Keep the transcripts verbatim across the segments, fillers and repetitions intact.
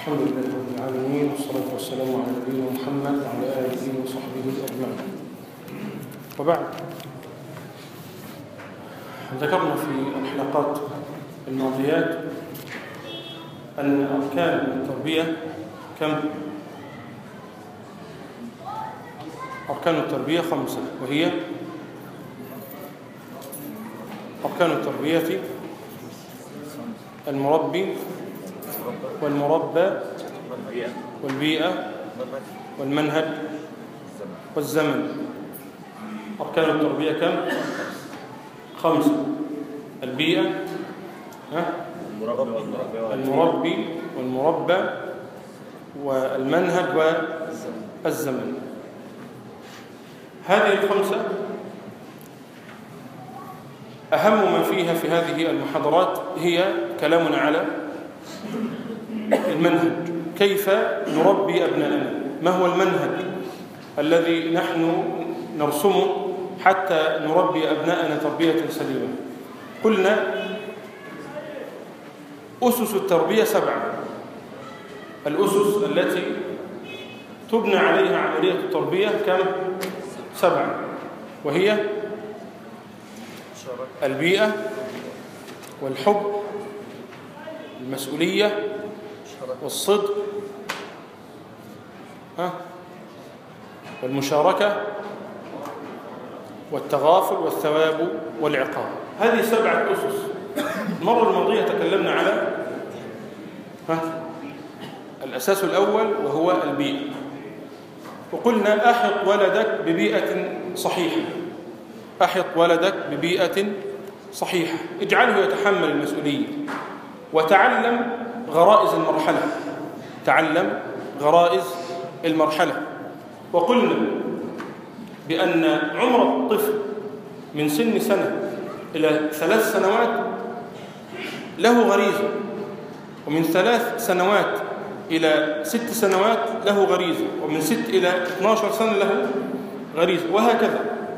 الحمد لله رب العالمين، والصلاة والسلام على نبينا محمد وعلى آله وصحبه أجمعين. وبعد، ذكرنا في الحلقات الماضيات أن أركان التربية كم؟ أركان التربية خمسة، وهي أركان التربية المربي والمربى والبيئة والمنهج والزمن. أركان التربية كم؟ خمسة. البيئة، المربي والمربى والمنهج والزمن. هذه الخمسة أهم ما فيها في هذه المحاضرات هي كلامنا على المنهج، كيف نربي أبناءنا، ما هو المنهج الذي نحن نرسمه حتى نربي أبناءنا تربية سليمة. قلنا أسس التربية سبعة، الأسس التي تبنى عليها عملية التربية كم؟ سبعة، وهي البيئة والحب المسؤولية والصدق والمشاركة والتغافل والثواب والعقاب. هذه سبعة أسس. المرة الماضية تكلمنا على الأساس الأول وهو البيئة، وقلنا أحط ولدك ببيئة صحيحة، أحط ولدك ببيئة صحيحة، اجعله يتحمل المسؤولية، وتعلم غرائز المرحلة، تعلم غرائز المرحلة. وقلنا بأن عمر الطفل من سن سنة إلى ثلاث سنوات له غريزة، ومن ثلاث سنوات إلى ست سنوات له غريزة، ومن ست إلى اثنتي عشرة سنة له غريزة، وهكذا.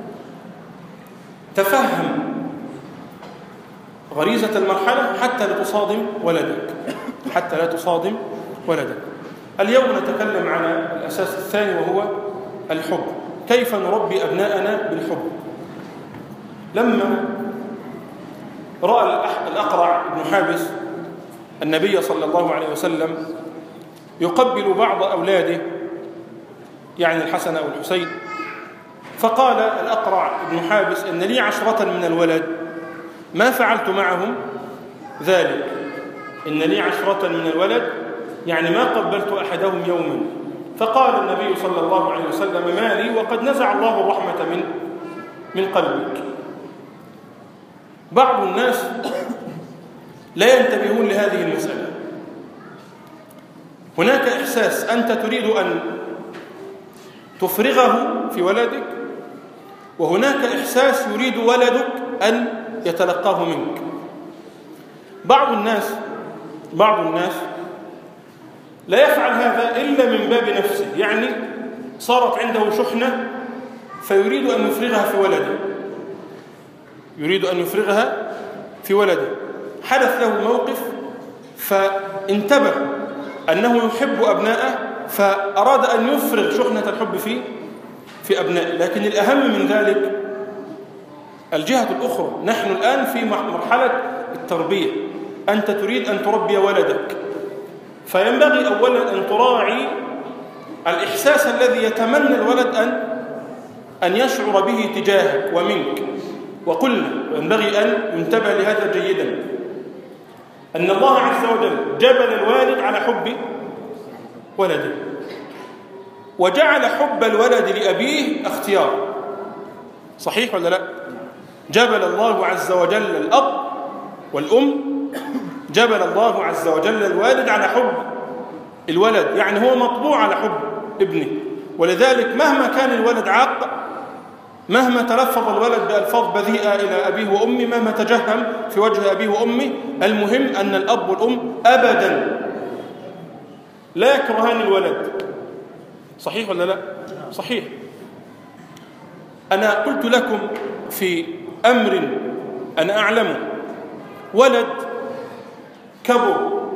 تفهم غريزة المرحلة حتى لا تصادم ولدك، حتى لا تصادم ولدك. اليوم نتكلم على الأساس الثاني وهو الحب، كيف نربي أبناءنا بالحب. لما رأى الأقرع بن حابس النبي صلى الله عليه وسلم يقبل بعض أولاده، يعني الحسن أو الحسين، فقال الأقرع بن حابس إن لي عشرة من الولد ما فعلت معهم ذلك، إن لي عشرة من الولد يعني ما قبلت أحدهم يوما. فقال النبي صلى الله عليه وسلم ما لي وقد نزع الله الرحمة من من قلبك. بعض الناس لا ينتبهون لهذه المسألة. هناك إحساس أنت تريد أن تفرغه في ولدك، وهناك إحساس يريد ولدك أن يتلقاه منك. بعض الناس بعض الناس لا يفعل هذا إلا من باب نفسه، يعني صارت عنده شحنة فيريد أن يفرغها في ولده، يريد أن يفرغها في ولده. حدث له موقف فانتبه أنه يحب أبناءه، فأراد أن يفرغ شحنة الحب في في أبنائه. لكن الأهم من ذلك الجهة الأخرى، نحن الآن في مرحلة التربية، أنت تريد أن تربي ولدك، فينبغي أولا أن تراعي الإحساس الذي يتمنى الولد أن أن يشعر به تجاهك ومنك. وقلنا ينبغي أن ينتبه لهذا جيدا، أن الله عز وجل جبل الوالد على حب ولده، وجعل حب الولد لأبيه اختيار. صحيح ولا لا؟ جبل الله عز وجل الأب والأم، جبل الله عز وجل الوالد على حب الولد، يعني هو مطبوع على حب ابنه. ولذلك مهما كان الولد عاق، مهما تلفظ الولد بألفاظ بذيئة إلى أبيه وأمه، مهما تجهم في وجه أبيه وأمه، المهم أن الأب والأم أبدا لا يكرهان الولد. صحيح ولا لا؟ صحيح. أنا قلت لكم في أمر أنا أعلمه، ولد كبر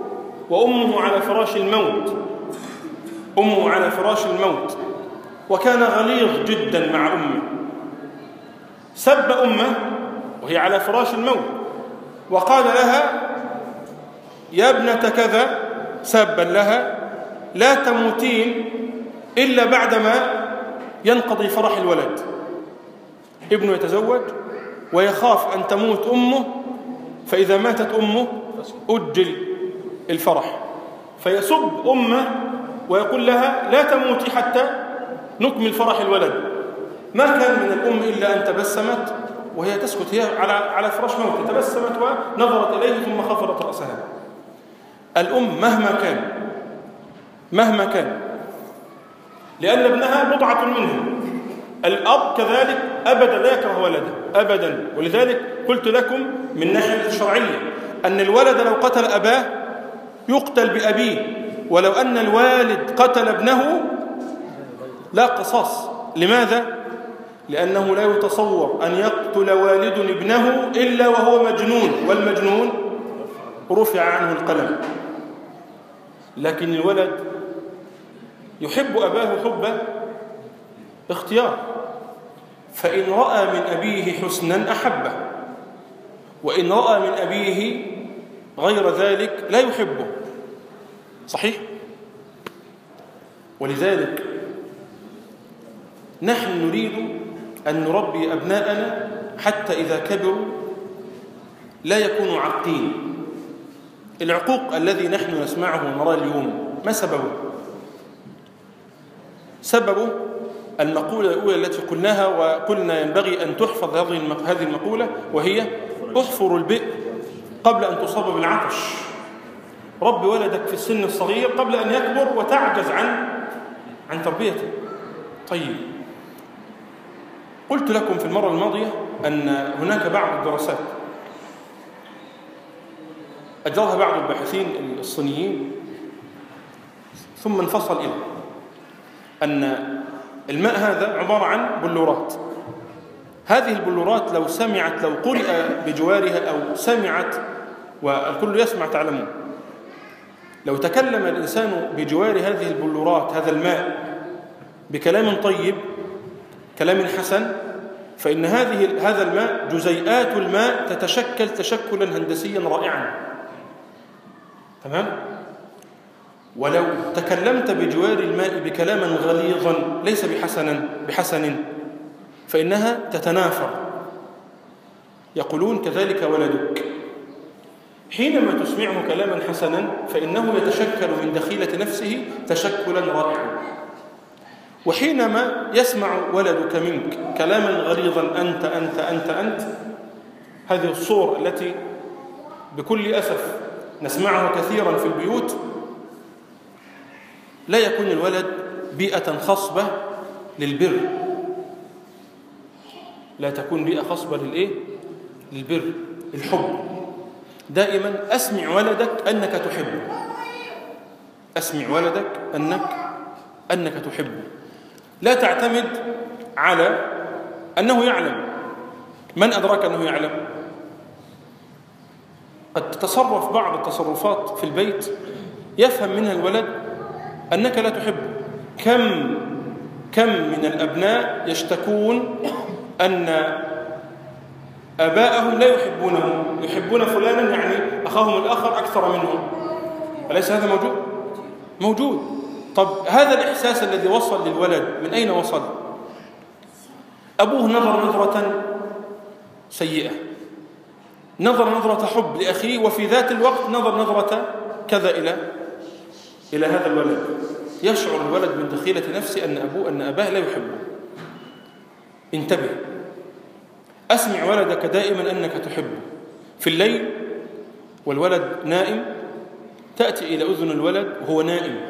وأمه على فراش الموت أمه على فراش الموت وكان غليظ جدا مع أمه، سب أمه وهي على فراش الموت وقال لها يا ابنة كذا سابا لها لا تموتين إلا بعدما ينقضي فرح الولد. ابنه يتزوج ويخاف أن تموت أمه، فإذا ماتت أمه أجل الفرح، فيسب أمه ويقول لها لا تموتي حتى نكمل فرح الولد. ما كان من الأم إلا أن تبسمت وهي تسكت، هي على على فراش موت، تبسمت ونظرت إليه ثم خفضت رأسها. الأم مهما كان مهما كان لأن ابنها بضعة منه. الأب كذلك أبدا لا يكره ولده أبدا، ولذلك قلت لكم من ناحية الشرعية أن الولد لو قتل أباه يقتل بأبيه، ولو أن الوالد قتل ابنه لا قصاص. لماذا؟ لأنه لا يتصور أن يقتل والد ابنه إلا وهو مجنون، والمجنون رفع عنه القلم. لكن الولد يحب أباه حب اختيار، فإن رأى من أبيه حسنا أحبه، وإن رأى من أبيه غير ذلك لا يحبه. صحيح؟ ولذلك نحن نريد أن نربي أبناءنا حتى إذا كبروا لا يكونوا عاقين. العقوق الذي نحن نسمعه ونراه اليوم ما سببه؟ سببه المقولة الأولى التي قلناها وقلنا ينبغي أن تحفظ هذه المقولة، وهي احفر البئر قبل أن تصاب بالعطش. رب ولدك في السن الصغير قبل أن يكبر وتعجز عن عن تربيته. طيب، قلت لكم في المرة الماضية أن هناك بعض الدراسات أجراها بعض الباحثين الصينيين ثم انفصل إلى أن الماء هذا عبارة عن بلورات. هذه البلورات لو سمعت لو قرئ بجوارها أو سمعت، والكل يسمع تعلمون، لو تكلم الإنسان بجوار هذه البلورات هذا الماء بكلام طيب كلام حسن، فإن هذه هذا الماء جزيئات الماء تتشكل تشكلا هندسيا رائعا. تمام؟ ولو تكلمت بجوار الماء بكلاما غليظا ليس بحسنا بحسن فإنها تتنافر. يقولون كذلك ولدك، حينما تسمعه كلاما حسنا فإنه يتشكل من دخيلة نفسه تشكلا رائعا، وحينما يسمع ولدك منك كلاما غليظا أنت أنت أنت أنت، هذه الصور التي بكل أسف نسمعها كثيرا في البيوت، لا يكون الولد بيئة خصبة للبر، لا تكون بيئة خصبة للإيه؟ للبر، الحب. دائما أسمع ولدك أنك تحبه، أسمع ولدك أنك أنك تحبه. لا تعتمد على أنه يعلم. من أدرك أنه يعلم؟ قد تتصرف بعض التصرفات في البيت يفهم منها الولد أنك لا تحبه. كم كم من الأبناء يشتكون أن آباءهم لا يحبونهم، يحبون فلانا يعني أخاهم الآخر أكثر منهم. أليس هذا موجود؟ موجود. طب هذا الإحساس الذي وصل للولد من أين وصل؟ أبوه نظر نظرة سيئة، نظر نظرة حب لأخيه، وفي ذات الوقت نظر نظرة كذا إلى إلى هذا الولد. يشعر الولد من دخيلة نفسه أن أبوه أن أباه لا يحبه. انتبه، أسمع ولدك دائما أنك تحبه. في الليل والولد نائم تأتي إلى أذن الولد وهو نائم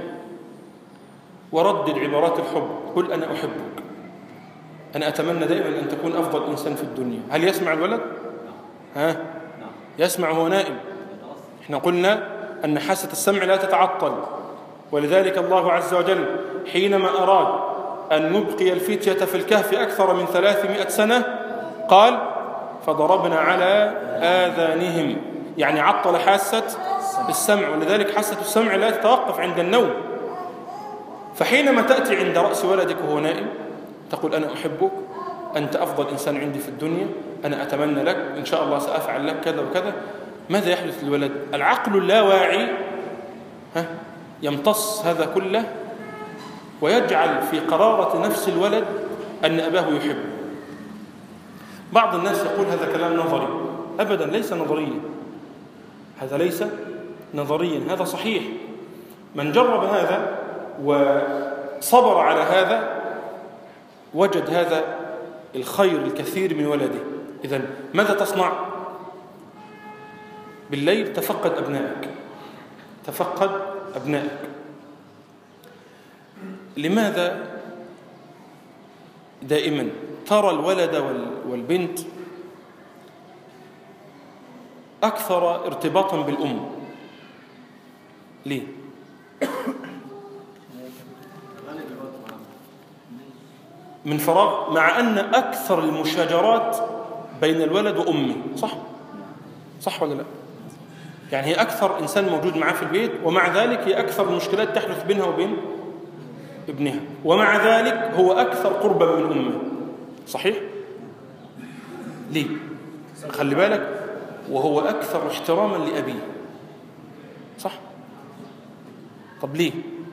وردد عبارات الحب، قل أنا أحبك، أنا أتمنى دائما أن تكون أفضل إنسان في الدنيا. هل يسمع الولد؟ ها؟ يسمع وهو نائم. إحنا قلنا أن حاسة السمع لا تتعطل، ولذلك الله عز وجل حينما أراد أن نبقي الفتية في الكهف أكثر من ثلاثمائة سنة قال فضربنا على آذانهم، يعني عطل حاسة السمع، ولذلك حاسة السمع لا تتوقف عند النوم. فحينما تأتي عند رأس ولدك وهو نائم تقول أنا أحبك، أنت أفضل إنسان عندي في الدنيا، أنا أتمنى لك، إن شاء الله سأفعل لك كذا وكذا. ماذا يحدث للولد؟ العقل اللاواعي ها يمتص هذا كله ويجعل في قرارة نفس الولد أن أباه يحبه. بعض الناس يقول هذا كلام نظري. أبدا، ليس نظريا، هذا ليس نظريا، هذا صحيح. من جرب هذا وصبر على هذا وجد هذا الخير الكثير من ولده. إذن ماذا تصنع؟ بالليل تفقد أبنائك، تفقد أبنائك. لماذا دائما ترى الولد والبنت أكثر ارتباطا بالأم؟ ليه؟ من فراغ، مع أن أكثر المشاجرات بين الولد وأمه، صح؟ صح ولا لا؟ يعني هي أكثر إنسان موجود معاه في البيت، ومع ذلك هي أكثر المشكلات تحدث بينها وبين ابنها، ومع ذلك هو أكثر قربا من أمه، صحيح؟ ليه؟ خلي بالك، وهو أكثر احتراما لأبيه، صح؟ طب ليه؟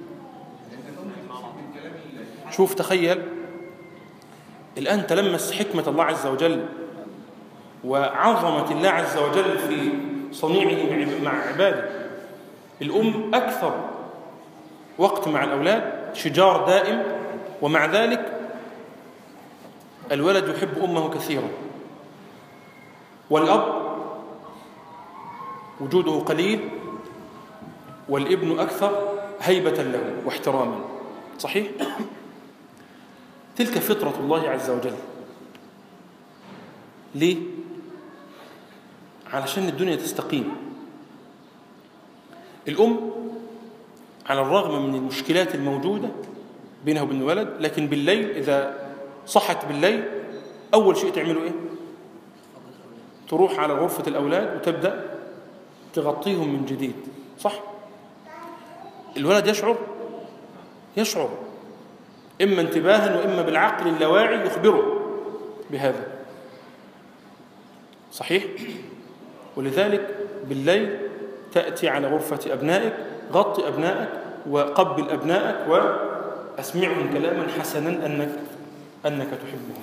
شوف، تخيل الآن تلمس حكمة الله عز وجل وعظمة الله عز وجل في صنيعه مع عباده. الأم أكثر وقت مع الأولاد، شجار دائم، ومع ذلك الولد يحب أمه كثيرا. والأب وجوده قليل والابن أكثر هيبة له واحتراما، صحيح؟ تلك فطرة الله عز وجل. ليه؟ علشان الدنيا تستقيم. الأم على الرغم من المشكلات الموجودة بينها وبين الولد، لكن بالليل إذا صحت بالليل أول شيء تعمله إيه؟ تروح على غرفة الأولاد وتبدأ تغطيهم من جديد، صح؟ الولد يشعر يشعر إما انتباها وإما بالعقل اللاواعي يخبره بهذا، صحيح؟ ولذلك بالليل تأتي على غرفة أبنائك، غطي أبنائك وقبل أبنائك وأسمعهم كلاما حسنا أنك أنك تحبهم.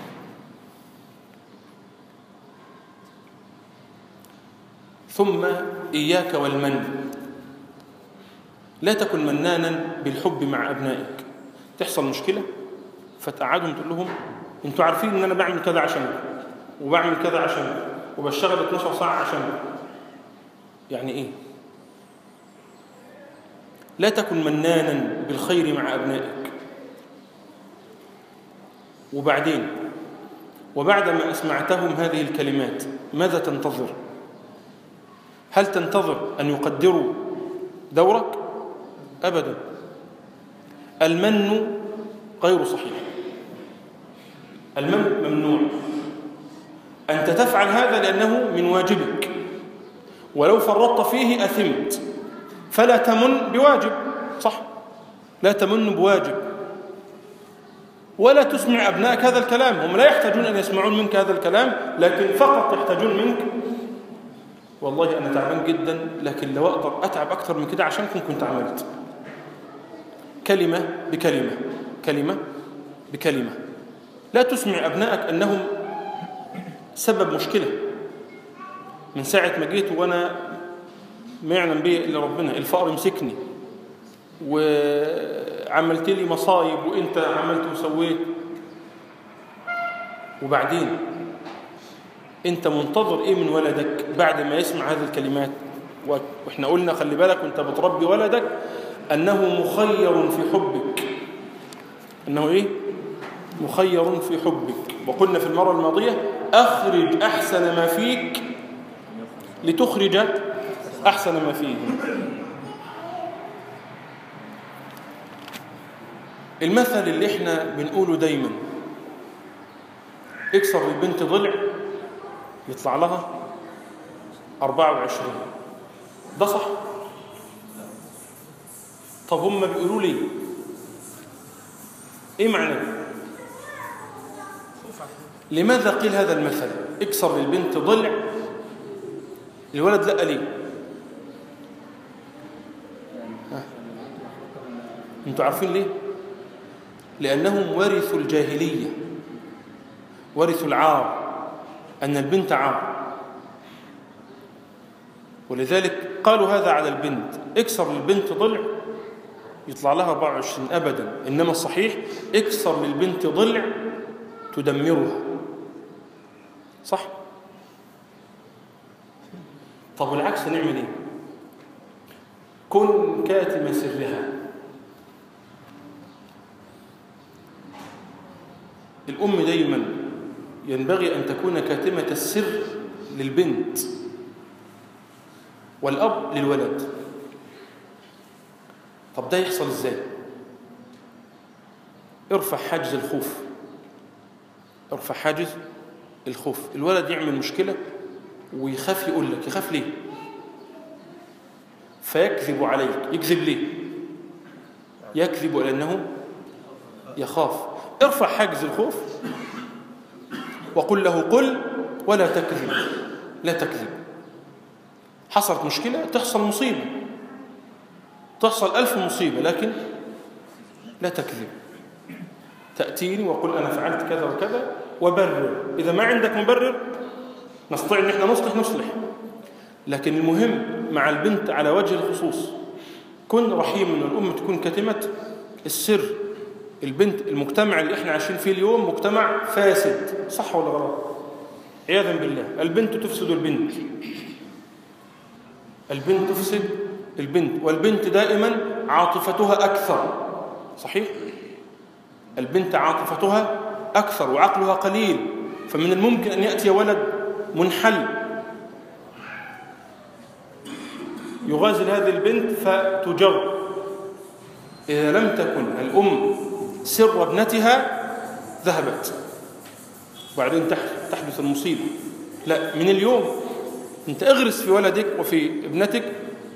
ثم إياك والمن، لا تكن منانا بالحب مع أبنائك. تحصل مشكلة فتقعدهم تقول لهم انتوا عارفين ان انا بعمل كذا عشانكم وبعمل كذا عشانكم وبشتغل اثناشر ساعة عشانكم. يعني ايه؟ لا تكن منانا بالخير مع أبنائك. وبعدين وبعدما أسمعتهم هذه الكلمات ماذا تنتظر؟ هل تنتظر أن يقدروا دورك؟ أبدا. المن غير صحيح، المن ممنوع. أنت تفعل هذا لأنه من واجبك، ولو فرطت فيه أثمت. فلا تمن بواجب، صح؟ لا تمن بواجب، ولا تسمع أبنائك هذا الكلام. هم لا يحتاجون أن يسمعون منك هذا الكلام، لكن فقط يحتاجون منك والله أنا تعبان جدا، لكن لو أقدر أتعب أكثر من كده عشانكم كنت عملت. كلمة بكلمة، كلمة بكلمة. لا تسمع أبنائك أنهم سبب مشكلة. من ساعة ما جيت وأنا ما يعلم به إلا ربنا، الفقر مسكني وعملت لي مصايب وإنت عملت وسويت. وبعدين أنت منتظر إيه من ولدك بعد ما يسمع هذه الكلمات؟ وإحنا قلنا خلي بالك وأنت بتربي ولدك أنه مخير في حبك، أنه إيه؟ مخير في حبك. وقلنا في المرة الماضية أخرج أحسن ما فيك لتخرج أحسن ما فيه. المثل اللي احنا بنقوله دايما، اكسر البنت ضلع يطلع لها أربعة وعشرين. ده صح؟ طب هم بيقولوا لي ايه معناه؟ لماذا قيل هذا المثل؟ اكسر للبنت ضلع الولد لا ليه؟ انتوا عارفين ليه؟ لأنهم ورثوا الجاهلية، ورثوا العار، أن البنت عار، ولذلك قالوا هذا على البنت. اكسر للبنت ضلع يطلع لها أربعة وعشرين أبدا، إنما الصحيح اكسر للبنت ضلع تدمرها. صح؟ طب والعكس نعمل ايه؟ كن كاتم سرها. الأم دايما ينبغي أن تكون كاتمة السر للبنت، والأب للولد. طب ده يحصل ازاي؟ ارفع حاجز الخوف، ارفع حاجز الخوف. الولد يعمل مشكلة ويخاف يقول لك. يخاف ليه؟ فيكذب عليك. يكذب ليه؟ يكذب لأنه يخاف. ارفع حاجز الخوف وقل له قل ولا تكذب. لا تكذب. حصلت مشكلة، تحصل مصيبة، تحصل ألف مصيبة، لكن لا تكذب. تأتيني وقل أنا فعلت كذا وكذا وبرر. إذا ما عندك مبرر نستطيع أن احنا نصلح نصلح، لكن المهم مع البنت على وجه الخصوص كن رحيم. من الأم تكون كاتمة السر. البنت، المجتمع اللي احنا عايشين فيه اليوم مجتمع فاسد، صح ولا غلط؟ عياذا بالله. البنت تفسد البنت، البنت تفسد البنت، والبنت دائما عاطفتها أكثر. صحيح؟ البنت عاطفتها أكثر وعقلها قليل، فمن الممكن أن يأتي ولد منحل يغازل هذه البنت فتجر. إذا لم تكن الأم سر ابنتها ذهبت، وبعدين تحدث المصيبة. لا، من اليوم أنت اغرس في ولدك وفي ابنتك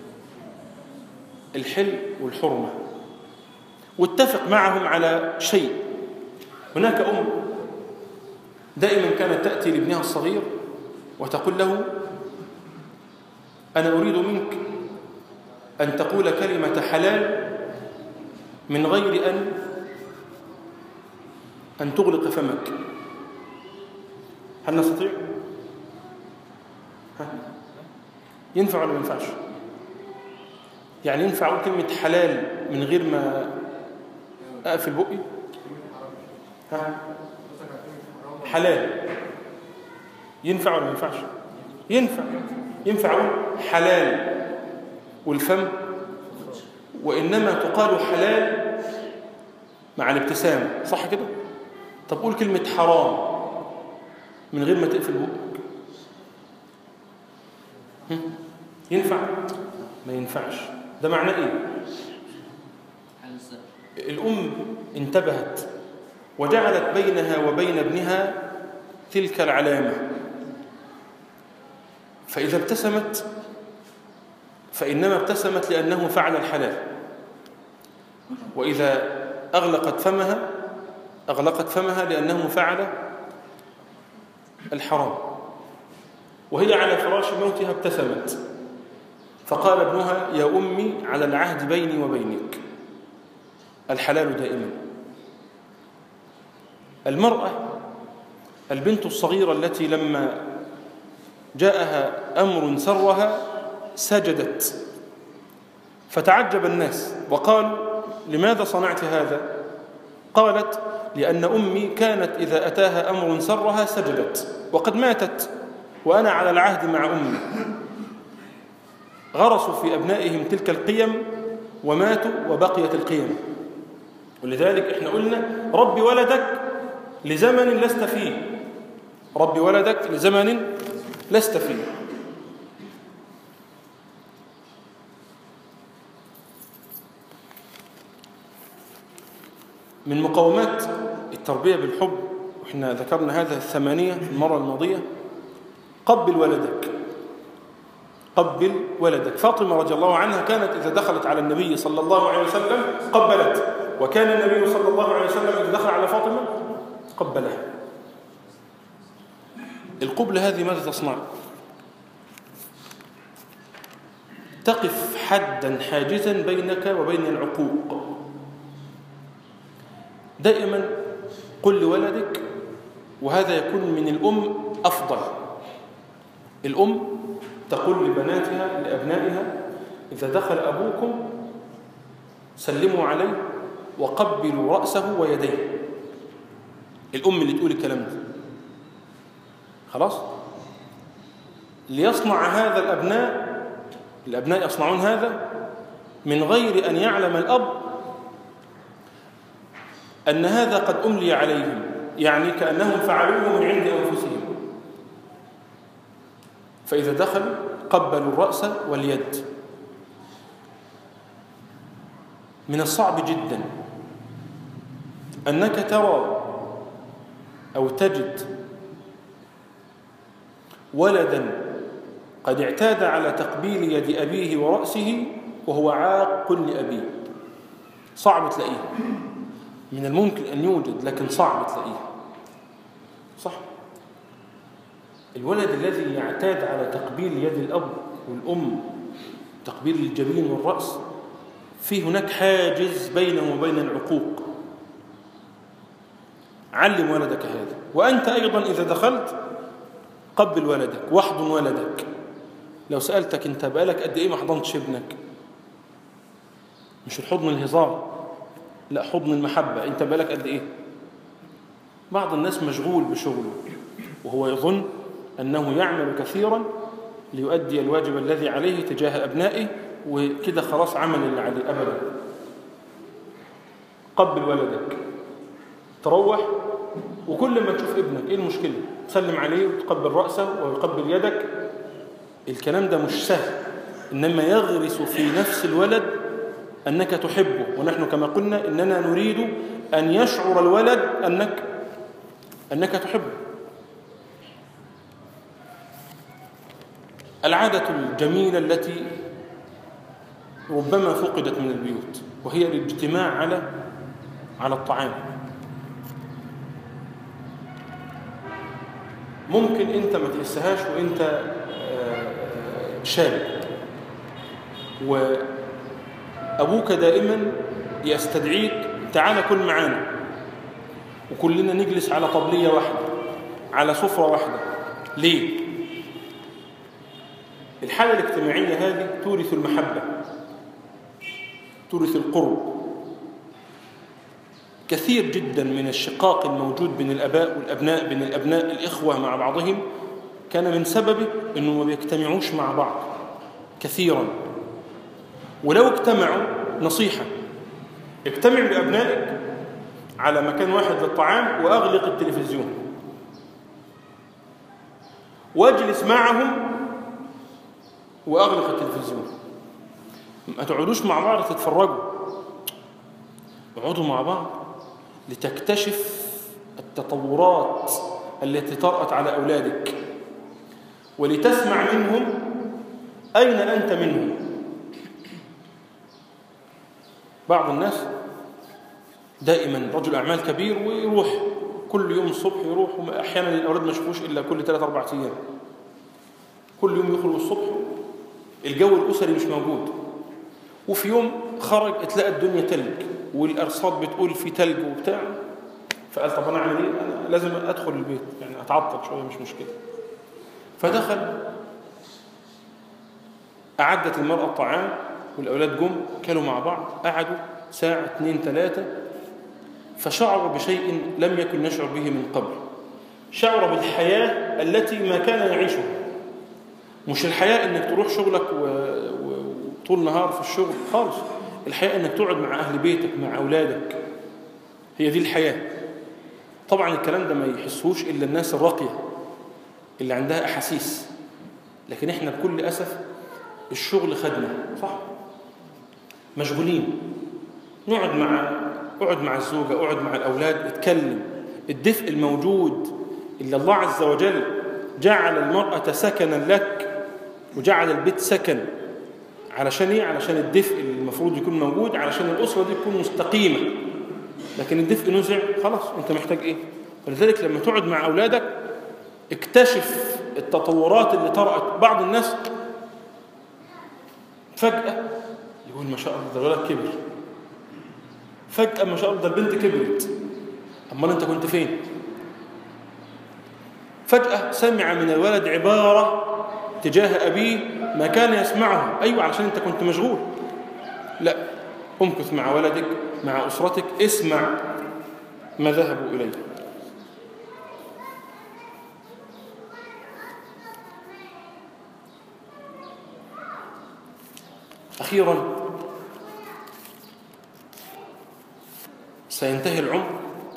الحل والحرمة، واتفق معهم على شيء. هناك أم دائما كانت تأتي لابنها الصغير وتقول له أنا أريد منك أن تقول كلمة حلال من غير أن أن تغلق فمك. هل نستطيع؟ ها؟ ينفع ولا ما ينفعش؟ يعني ينفع أقول كلمة حلال من غير ما أقفل بقي؟ ها؟ حلال ينفع ولا ما ينفعش؟ ينفع. ينفع أقول حلال والفم، وإنما تقال حلال مع الابتسامة، صح كده؟ طب قول كلمة حرام من غير ما تقفل بقك. ينفع؟ ما ينفعش. ده معناه إيه؟ الأم انتبهت وجعلت بينها وبين ابنها تلك العلامة، فإذا ابتسمت فإنما ابتسمت لأنه فعل الحلال، وإذا أغلقت فمها أغلقت فمها لأنه فعل الحرام. وهي على فراش موتها ابتسمت، فقال ابنها يا أمي على العهد بيني وبينك الحلال دائما. المرأة البنت الصغيرة التي لما جاءها أمر سرها سجدت، فتعجب الناس وقالوا لماذا صنعت هذا؟ قالت لأن أمي كانت إذا أتاها أمر سرها سجدت، وقد ماتت وأنا على العهد مع أمي. غرسوا في أبنائهم تلك القيم وماتوا وبقيت القيم. ولذلك احنا قلنا ربي ولدك لزمن لست فيه، ربي ولدك لزمن لست فيه. من مقومات التربية بالحب، وإحنا ذكرنا هذا الثمانية في المرة الماضية: قبل ولدك، قبل ولدك. فاطمة رضي الله عنها كانت إذا دخلت على النبي صلى الله عليه وسلم قبلت، وكان النبي صلى الله عليه وسلم إذا دخل على فاطمة قبلها. القبلة هذه ماذا تصنع؟ تقف حدا حاجزا بينك وبين العقوق. دائما قل لولدك، وهذا يكون من الأم أفضل. الأم تقول لبناتها لأبنائها إذا دخل أبوكم سلموا عليه وقبلوا رأسه ويديه. الأم اللي تقول الكلام ده خلاص. ليصنع هذا الأبناء الأبناء يصنعون هذا من غير أن يعلم الأب أن هذا قد أملي عليهم، يعني كأنهم فعلوه من عند أنفسهم. فإذا دخل قبلوا الرأس واليد. من الصعب جدا أنك ترى أو تجد ولدا قد اعتاد على تقبيل يد أبيه ورأسه وهو عاق لأبيه. صعب تلاقيه، من الممكن أن يوجد لكن صعب تلاقيه. صح؟ الولد الذي يعتاد على تقبيل يد الأب والأم، تقبيل الجبين والرأس، في هناك حاجز بينه وبين العقوق. علم ولدك هذا. وأنت أيضا إذا دخلت قبل ولدك واحضن ولدك. لو سألتك أنت بقالك قد إيه ما حضنتش ابنك؟ مش الحضن الهزار، لا، حضن المحبة. أنت بقالك قد إيه؟ بعض الناس مشغول بشغله وهو يظن أنه يعمل كثيرا ليؤدي الواجب الذي عليه تجاه أبنائه، وكده خلاص عمل اللي عليه. أبدا. قبل ولدك، تروح وكل ما تشوف ابنك إيه المشكلة؟ تسلم عليه وتقبل رأسه ويقبل يدك. الكلام ده مش سهل، إنما يغرس في نفس الولد أنك تحبه. ونحن كما قلنا إننا نريد أن يشعر الولد أنك أنك تحبه. العادة الجميلة التي ربما فقدت من البيوت وهي الاجتماع على على الطعام. ممكن أنت ما تحسهاش وأنت شاب، وأبوك دائما يستدعيك تعال كل معانا، وكلنا نجلس على طبلية واحدة على سفرة واحدة. ليه؟ الحالة الاجتماعية هذه تورث المحبة، تورث القرب. كثير جدا من الشقاق الموجود بين الآباء والأبناء، بين الأبناء الإخوة مع بعضهم، كان من سببه أنه ما بيجتمعوش مع بعض كثيرا. ولو اجتمعوا، نصيحة، اجتمع بأبنائك على مكان واحد للطعام وأغلق التلفزيون واجلس معهم وأغلق التلفزيون. ما تقعدوش مع بعض تتفرجوا، اقعدوا مع بعض لتكتشف التطورات التي طرأت على أولادك، ولتسمع منهم أين أنت منهم. بعض الناس دائما رجل أعمال كبير ويروح كل يوم الصبح، يروح، وأحيانا الأولاد ما يشوفوش إلا كل ثلاثة أربعة أيام. كل يوم يخرج الصبح، الجو الأسري مش موجود. وفي يوم خرج تلاقي الدنيا تلج والأرصاد بتقول في تلج وبتاع، فقال طب أنا أعمل إيه؟ أنا لازم أدخل البيت، يعني أتعطل شوية مش مشكلة. فدخل، أعدت المرأة الطعام والأولاد جم كلوا مع بعض، قعدوا ساعة اثنين ثلاثة، فشعروا بشيء لم يكن نشعر به من قبل. شعر بالحياة التي ما كان يعيشها. مش الحياة إنك تروح شغلك وطول نهار في الشغل خالص. الحياة إنك تقعد مع أهل بيتك، مع أولادك، هي دي الحياة. طبعا الكلام ده ما يحسوش إلا الناس الراقية اللي عندها أحاسيس، لكن إحنا بكل أسف الشغل خدنا، صح؟ مشغولين. نقعد مع اقعد مع الزوجة، اقعد مع الأولاد، اتكلم. الدفء الموجود اللي الله عز وجل جعل المرأة سكنا لك وجعل البيت سكن. علشان ايه؟ علشان الدفء اللي المفروض يكون موجود، علشان الأسرة دي تكون مستقيمة. لكن الدفء نزع، خلاص انت محتاج ايه؟ ولذلك لما تقعد مع أولادك اكتشف التطورات اللي طرأت. بعض الناس فجأة يقول ما شاء الله ده الولد كبر، فجأة ما شاء الله ده البنت كبرت، أمال أنت كنت فين؟ فجأة سمع من الولد عبارة تجاه أبيه ما كان يسمعه. أيوة علشان أنت كنت مشغول. لا، امكث مع ولدك مع أسرتك، اسمع ما ذهبوا إليه. أخيرا سينتهي العمر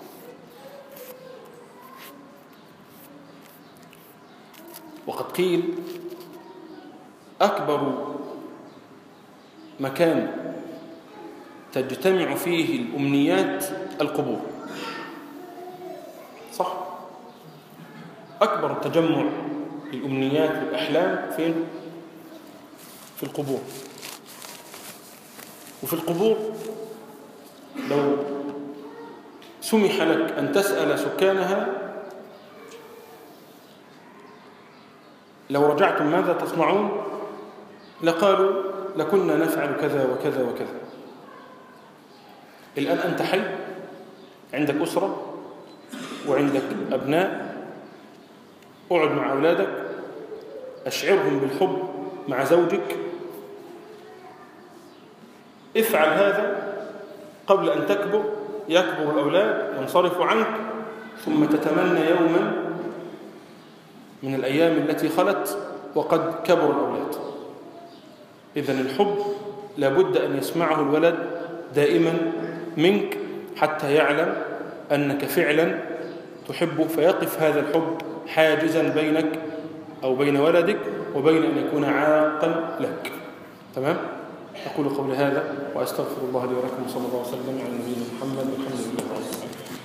وقد قيل أكبر مكان تجتمع فيه الأمنيات القبور. صح؟ أكبر تجمع الأمنيات والأحلام فين؟ في القبور. وفي القبور لو سمح لك أن تسأل سكانها لو رجعتم ماذا تصنعون؟ لقالوا لكنا نفعل كذا وكذا وكذا. الآن أنت حي، عندك أسرة وعندك أبناء، اقعد مع أولادك، أشعرهم بالحب مع زوجك، افعل هذا قبل أن تكبر، يكبر الأولاد ينصرف عنك، ثم تتمنى يوما من الأيام التي خلت وقد كبر الأولاد. إذن الحب لابد أن يسمعه الولد دائما منك حتى يعلم أنك فعلا تحبه، فيقف هذا الحب حاجزا بينك أو بين ولدك وبين أن يكون عاقا لك. تمام؟ أقول قولي هذا وأستغفر الله لي ولكم، صلى الله عليه وسلم على نبينا محمد والحمد لله رب العالمين.